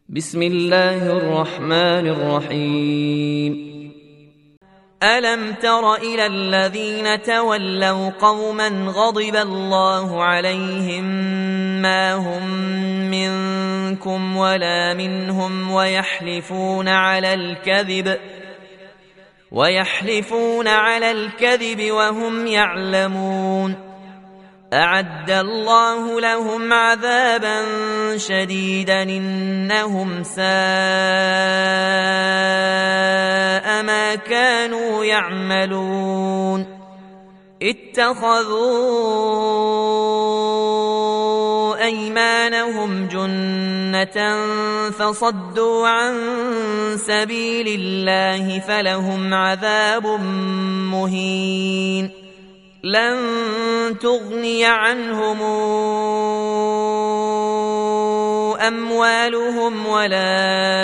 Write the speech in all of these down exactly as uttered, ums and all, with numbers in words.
بسم الله الرحمن الرحيم. ألم تر إلى الذين تولوا قوما غضب الله عليهم ما هم منكم ولا منهم ويحلفون على الكذب ويحلفون على الكذب وهم يعلمون. أعد الله لهم عذابا شديدا إنهم ساء ما كانوا يعملون. اتخذوا أيمانهم جنة فصدوا عن سبيل الله فلهم عذاب مهين. لن تغني عنهم أموالهم ولا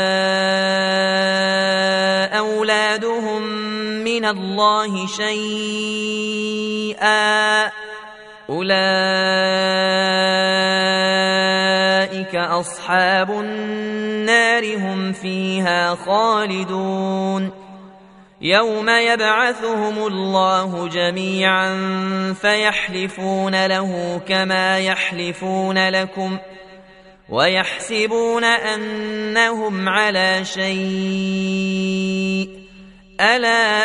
أولادهم من الله شيئا أولئك أصحاب النار هم فيها خالدون. يوم يبعثهم الله جميعا فيحلفون له كما يحلفون لكم ويحسبون أنهم على شيء ألا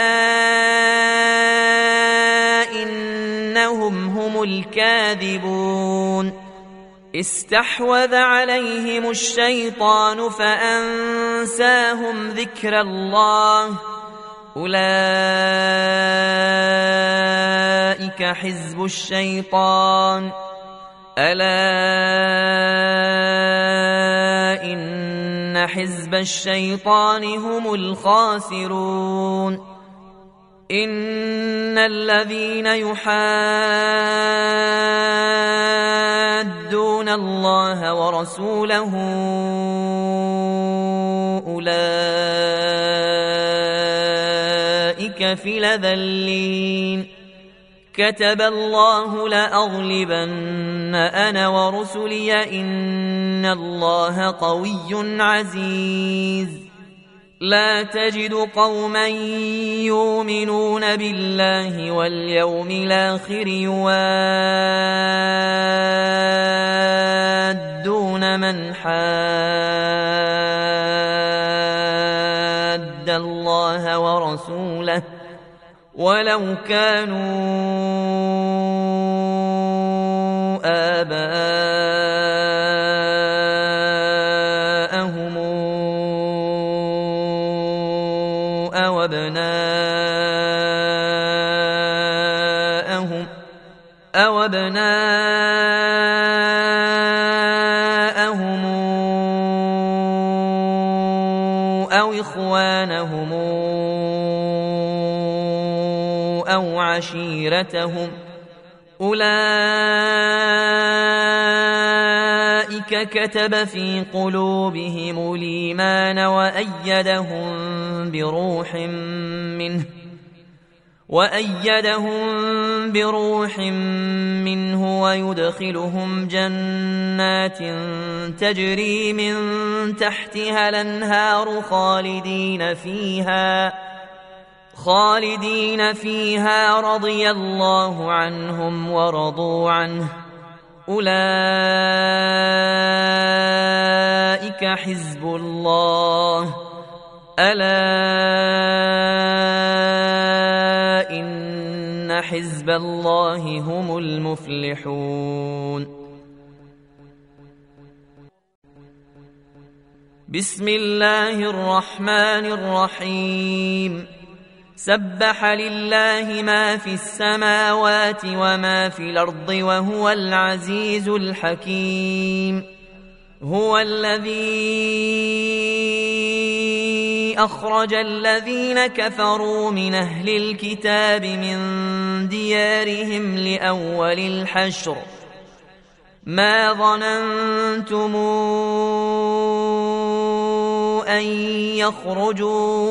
إنهم هم الكاذبون. استحوذ عليهم الشيطان فأنساهم ذكر الله أولئك حزب الشيطان ألا إن حزب الشيطان هم الخاسرون. إن الذين يحادون الله ورسوله أولئك في الأذلين. كتب الله لأغلبن أنا ورسلي إن الله قوي عزيز. لا تجد قوما يؤمنون بالله واليوم الآخر يوادون من حاد الله ورسوله ولو كانوا آباءهم أو أبناءهم أو أبناءهم أو إخوانهم أو عشيرتهم أولئك كتب في قلوبهم الإيمان وأيدهم بروح منه وأيدهم بروح منه ويدخلهم جنات تجري من تحتها الأنهار خالدين فيها خالدين فيها رضي الله عنهم ورضوا عنه أولئك حزب الله ألا إن حزب الله هم المفلحون. بسم الله الرحمن الرحيم. سبح لله ما في السماوات وما في الأرض وهو العزيز الحكيم. هو الذي أخرج الذين كفروا من أهل الكتاب من ديارهم لأول الحشر ما ظننتم أن يخرجوا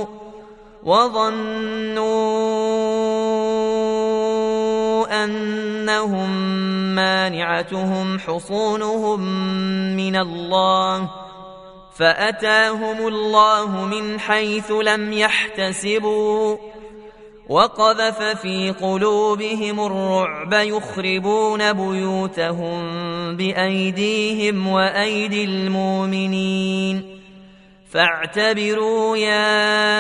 وظنوا أنهم مانعتهم حصونهم من الله فأتاهم الله من حيث لم يحتسبوا وقذف في قلوبهم الرعب يخربون بيوتهم بأيديهم وأيدي المؤمنين فاعتبروا يا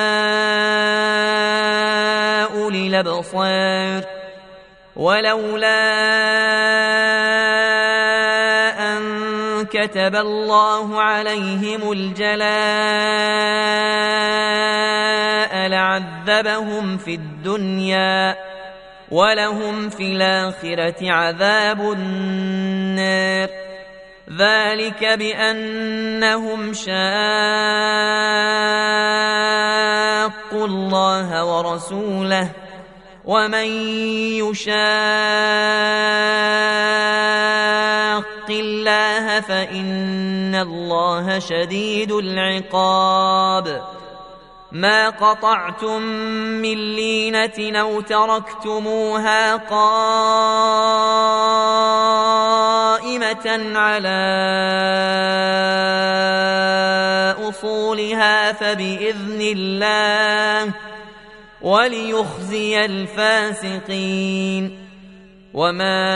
أولي الأبصار ولولا أن كتب الله عليهم الجلاء لعذبهم في الدنيا ولهم في الآخرة عذاب النار ذلك بأنهم شاقوا الله ورسوله ومن يشاق الله فإن الله شديد العقاب ما قطعتم من لينة أو تركتموها قائمة على أصولها فبإذن الله وليخزي الفاسقين وما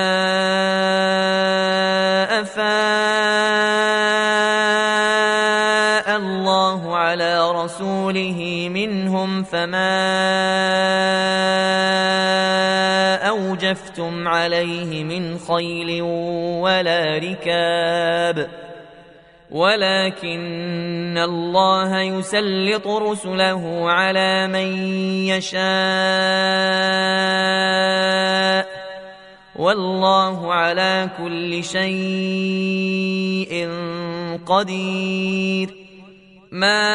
أفاء الله على رسوله منهم فما أوجفتم عليه من خيل ولا ركاب ولكن الله يسلط رسله على من يشاء والله على كل شيء قدير ما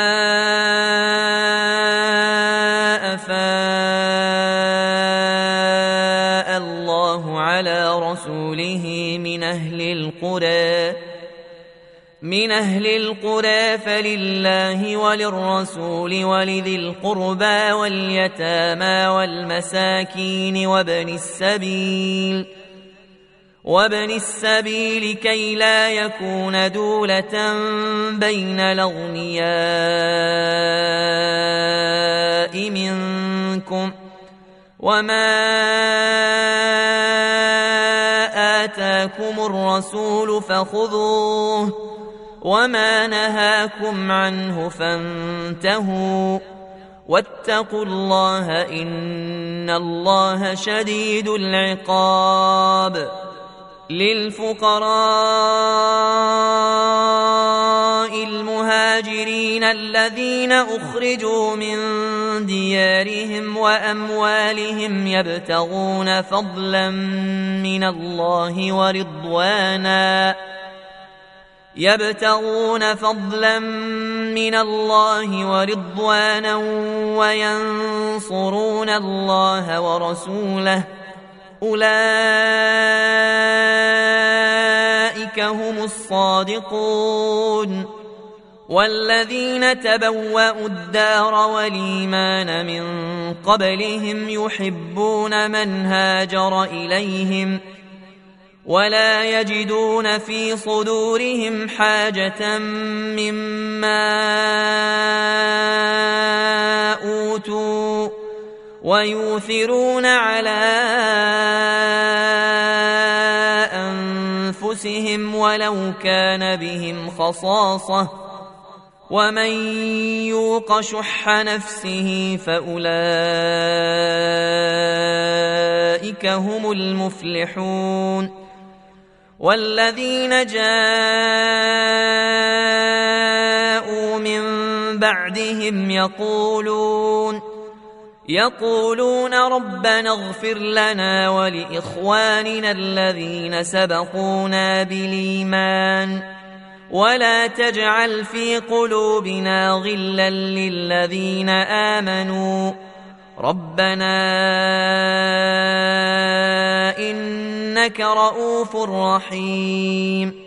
أفاء الله على رسوله من أهل القرى من أهل القرى فلله وللرسول ولذي القربى واليتامى والمساكين وابن السبيل وابن السبيل كي لا يكون دولة بين الأغنياء منكم وما آتاكم الرسول فخذوه وما نهاكم عنه فانتهوا واتقوا الله إن الله شديد العقاب للفقراء المهاجرين الذين أخرجوا من ديارهم وأموالهم يبتغون فضلا من الله ورضوانا يبتغون فضلا من الله ورضوانا وينصرون الله ورسوله أولئك هم الصادقون والذين تبوأوا الدار والإيمان من قبلهم يحبون من هاجر إليهم ولا يجدون في صدورهم حاجة مما أوتوا ويؤثرون على أنفسهم ولو كان بهم خصاصة ومن يوق شح نفسه فأولئك هم المفلحون والذين جاءوا من بعدهم يقولون يقولون ربنا اغفر لنا ولإخواننا الذين سبقونا بالإيمان ولا تجعل في قلوبنا غلا للذين آمنوا ربنا إنك رؤوف رحيم